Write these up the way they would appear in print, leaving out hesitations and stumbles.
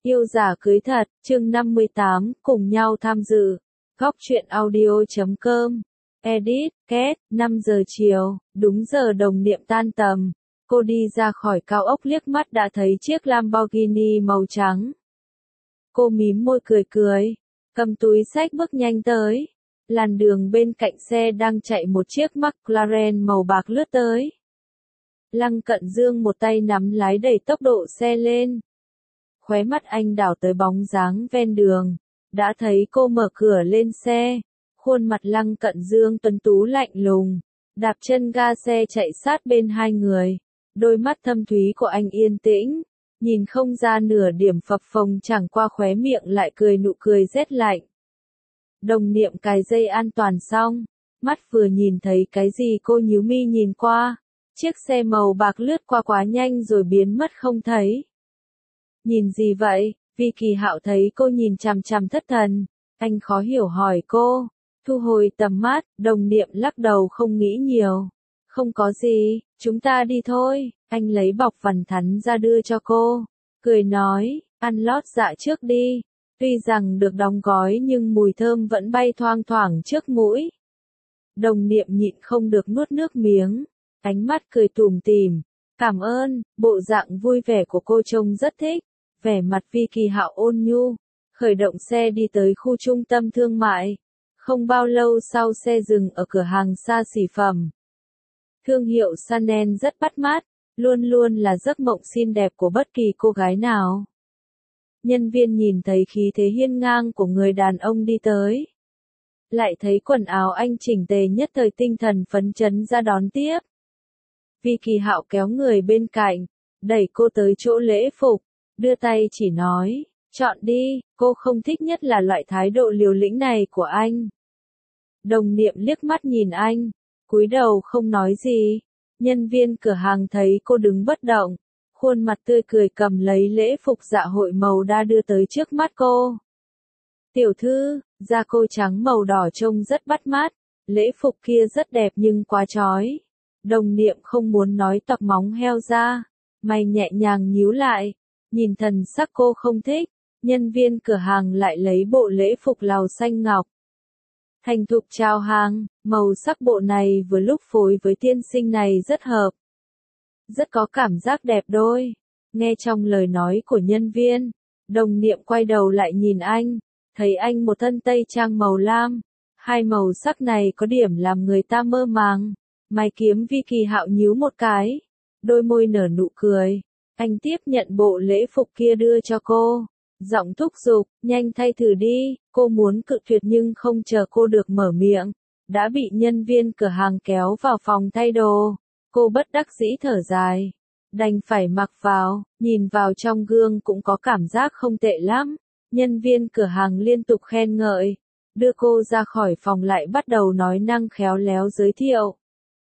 Yêu giả cưới thật, chương 58, cùng nhau tham dự. Góc truyện audio.com. Edit, Kết, 5 giờ chiều, đúng giờ đồng niệm tan tầm. Cô đi ra khỏi cao ốc liếc mắt đã thấy chiếc Lamborghini màu trắng. Cô mím môi cười cười, cầm túi xách bước nhanh tới. Làn đường bên cạnh xe đang chạy một chiếc McLaren màu bạc lướt tới. Lăng Cận Dương một tay nắm lái đẩy tốc độ xe lên. Khóe mắt anh đảo tới bóng dáng ven đường, đã thấy cô mở cửa lên xe, khuôn mặt Lăng Cận Dương tuấn tú lạnh lùng, đạp chân ga xe chạy sát bên hai người, đôi mắt thâm thúy của anh yên tĩnh, nhìn không ra nửa điểm phập phồng, chẳng qua khóe miệng lại cười nụ cười rét lạnh. Đồng niệm cài dây an toàn xong, mắt vừa nhìn thấy cái gì cô nhíu mi nhìn qua, chiếc xe màu bạc lướt qua quá nhanh rồi biến mất không thấy. Nhìn gì vậy? Vi Kỳ Hạo thấy cô nhìn chằm chằm thất thần, anh khó hiểu hỏi cô, thu hồi tầm mắt, đồng niệm lắc đầu không nghĩ nhiều. Không có gì, chúng ta đi thôi, anh lấy bọc vằn thắn ra đưa cho cô, cười nói, ăn lót dạ trước đi. Tuy rằng được đóng gói nhưng mùi thơm vẫn bay thoang thoảng trước mũi. Đồng niệm nhịn không được nuốt nước miếng, ánh mắt cười tủm tỉm, cảm ơn, bộ dạng vui vẻ của cô trông rất thích. Vẻ mặt Vi Kỳ Hạo ôn nhu, khởi động xe đi tới khu trung tâm thương mại. Không bao lâu sau xe dừng ở cửa hàng xa xỉ phẩm. Thương hiệu Chanel rất bắt mắt, luôn luôn là giấc mộng xinh đẹp của bất kỳ cô gái nào. Nhân viên nhìn thấy khí thế hiên ngang của người đàn ông đi tới. Lại thấy quần áo anh chỉnh tề, nhất thời tinh thần phấn chấn ra đón tiếp. Vi Kỳ Hạo kéo người bên cạnh, đẩy cô tới chỗ lễ phục, đưa tay chỉ nói, chọn đi, cô không thích nhất là loại thái độ liều lĩnh này của anh. Đồng niệm liếc mắt nhìn anh, cúi đầu không nói gì. Nhân viên cửa hàng thấy cô đứng bất động, khuôn mặt tươi cười cầm lấy lễ phục dạ hội màu đa đưa tới trước mắt cô. Tiểu thư, da cô trắng màu đỏ trông rất bắt mắt, lễ phục kia rất đẹp nhưng quá chói. Đồng niệm không muốn nói tóc móng heo ra, mày nhẹ nhàng nhíu lại, nhìn thần sắc cô không thích, nhân viên cửa hàng lại lấy bộ lễ phục lào xanh ngọc. Thành thục chào hàng, màu sắc bộ này vừa lúc phối với tiên sinh này rất hợp. Rất có cảm giác đẹp đôi. Nghe trong lời nói của nhân viên, đồng niệm quay đầu lại nhìn anh, thấy anh một thân tây trang màu lam. Hai màu sắc này có điểm làm người ta mơ màng. Mày kiếm Vi Kỳ Hạo nhíu một cái, đôi môi nở nụ cười. Anh tiếp nhận bộ lễ phục kia đưa cho cô, giọng thúc giục, nhanh thay thử đi. Cô muốn cự tuyệt nhưng không chờ cô được mở miệng, đã bị nhân viên cửa hàng kéo vào phòng thay đồ. Cô bất đắc dĩ thở dài, đành phải mặc vào, nhìn vào trong gương cũng có cảm giác không tệ lắm. Nhân viên cửa hàng liên tục khen ngợi, đưa cô ra khỏi phòng lại bắt đầu nói năng khéo léo giới thiệu.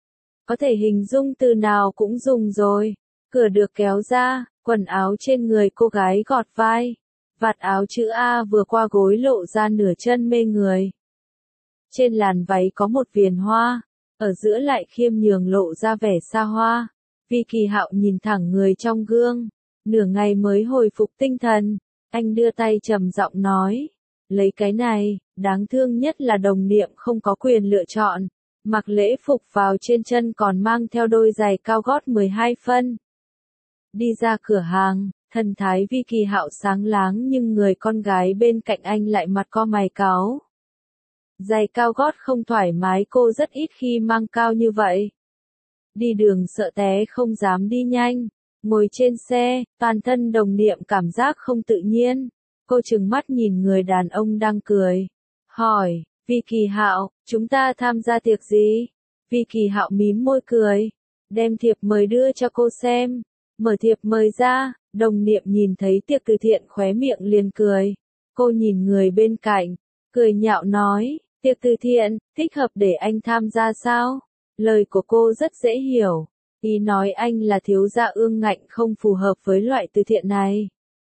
Có thể hình dung từ nào cũng dùng rồi. Cửa được kéo ra, quần áo trên người cô gái gọt vai, vạt áo chữ A vừa qua gối lộ ra nửa chân mê người. Trên làn váy có một viền hoa, ở giữa lại khiêm nhường lộ ra vẻ xa hoa. Vi Kỳ Hạo nhìn thẳng người trong gương, nửa ngày mới hồi phục tinh thần, anh đưa tay trầm giọng nói, lấy cái này. Đáng thương nhất là đồng niệm không có quyền lựa chọn, mặc lễ phục vào trên chân còn mang theo đôi giày cao gót 12 phân. Đi ra cửa hàng, thần thái Vi Kỳ Hạo sáng láng nhưng người con gái bên cạnh anh lại mặt co mày cáu. Giày cao gót không thoải mái, cô rất ít khi mang cao như vậy. Đi đường sợ té không dám đi nhanh, ngồi trên xe, toàn thân đồng niệm cảm giác không tự nhiên. Cô trừng mắt nhìn người đàn ông đang cười, hỏi, Vi Kỳ Hạo, chúng ta tham gia tiệc gì? Vi Kỳ Hạo mím môi cười, đem thiệp mời đưa cho cô xem. Mở thiệp mời ra, đồng niệm nhìn thấy tiệc từ thiện khóe miệng liền cười. Cô nhìn người bên cạnh, cười nhạo nói, tiệc từ thiện, thích hợp để anh tham gia sao? Lời của cô rất dễ hiểu, ý nói anh là thiếu gia ương ngạnh không phù hợp với loại từ thiện này.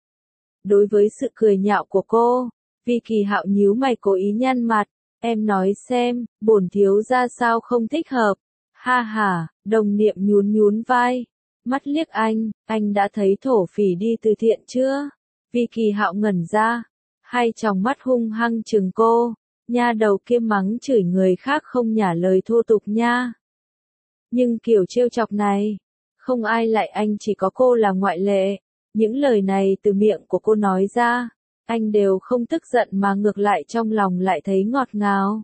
Đối với sự cười nhạo của cô, Vi Kỳ Hạo nhíu mày cố ý nhăn mặt, em nói xem, bổn thiếu gia sao không thích hợp? Ha ha, đồng niệm nhún nhún vai. Mắt liếc anh đã thấy thổ phỉ đi từ thiện chưa? Vi Kỳ Hạo ngẩn ra, hai tròng mắt hung hăng trừng cô, nha đầu kia mắng chửi người khác không nhả lời thô tục nha. Nhưng kiểu trêu chọc này, không ai lại, anh chỉ có cô là ngoại lệ. Những lời này từ miệng của cô nói ra, anh đều không tức giận mà ngược lại trong lòng lại thấy ngọt ngào.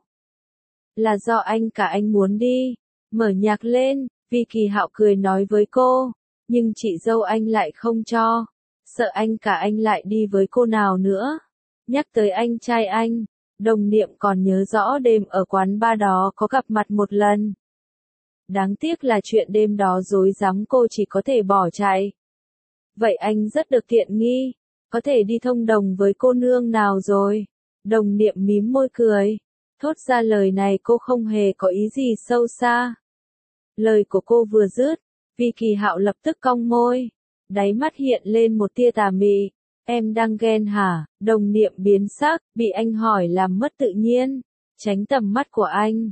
Là do anh cả anh muốn đi, mở nhạc lên, Vi Kỳ Hạo cười nói với cô, nhưng chị dâu anh lại không cho, sợ anh cả anh lại đi với cô nào nữa. Nhắc tới anh trai anh, đồng niệm còn nhớ rõ đêm ở quán bar đó có gặp mặt một lần. Đáng tiếc là chuyện đêm đó rối rắm cô chỉ có thể bỏ chạy. Vậy anh rất được tiện nghi, có thể đi thông đồng với cô nương nào rồi? Đồng niệm mím môi cười, thốt ra lời này cô không hề có ý gì sâu xa. Lời của cô vừa dứt, Vi Kỳ Hạo lập tức cong môi, đáy mắt hiện lên một tia tà mị. Em đang ghen hả? Đồng niệm biến sắc, bị anh hỏi làm mất tự nhiên, tránh tầm mắt của anh,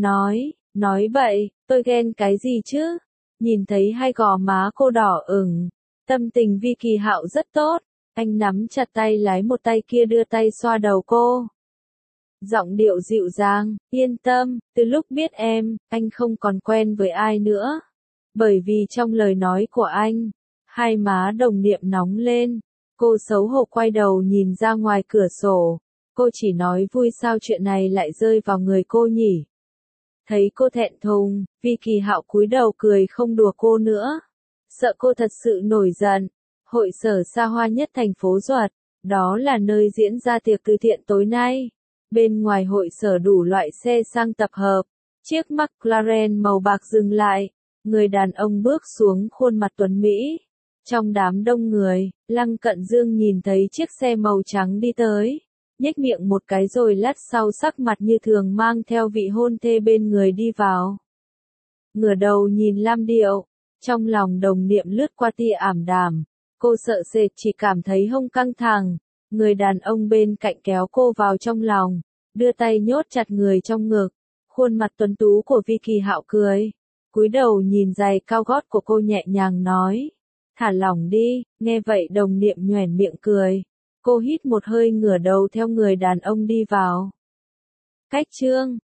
nói bậy, tôi ghen cái gì chứ? Nhìn thấy hai gò má cô đỏ ửng, tâm tình Vi Kỳ Hạo rất tốt, anh nắm chặt tay lái, một tay kia đưa tay xoa đầu cô. Giọng điệu dịu dàng, yên tâm, từ lúc biết em, anh không còn quen với ai nữa. Bởi vì trong lời nói của anh, hai má đồng niệm nóng lên, cô xấu hổ quay đầu nhìn ra ngoài cửa sổ, cô chỉ nói vui sao chuyện này lại rơi vào người cô nhỉ. Thấy cô thẹn thùng, Vi Kỳ Hạo cúi đầu cười không đùa cô nữa. Sợ cô thật sự nổi giận. Hội sở xa hoa nhất thành phố Duật, đó là nơi diễn ra tiệc từ thiện tối nay. Bên ngoài hội sở đủ loại xe sang tập hợp. Chiếc McLaren màu bạc dừng lại. Người đàn ông bước xuống, khuôn mặt tuấn Mỹ. Trong đám đông người, Lăng Cận Dương nhìn thấy chiếc xe màu trắng đi tới. Nhếch miệng một cái rồi lát sau sắc mặt như thường mang theo vị hôn thê bên người đi vào. Ngửa đầu nhìn Lam Điệu, trong lòng đồng niệm lướt qua tia ảm đạm, cô sợ sệt chỉ cảm thấy hông căng thẳng, người đàn ông bên cạnh kéo cô vào trong lòng, đưa tay nhốt chặt người trong ngực, khuôn mặt tuấn tú của Vi Kỳ Hạo cười, cúi đầu nhìn giày cao gót của cô nhẹ nhàng nói, thả lỏng đi, nghe vậy đồng niệm nhoẻn miệng cười. Cô hít một hơi ngửa đầu theo người đàn ông đi vào. Cách chương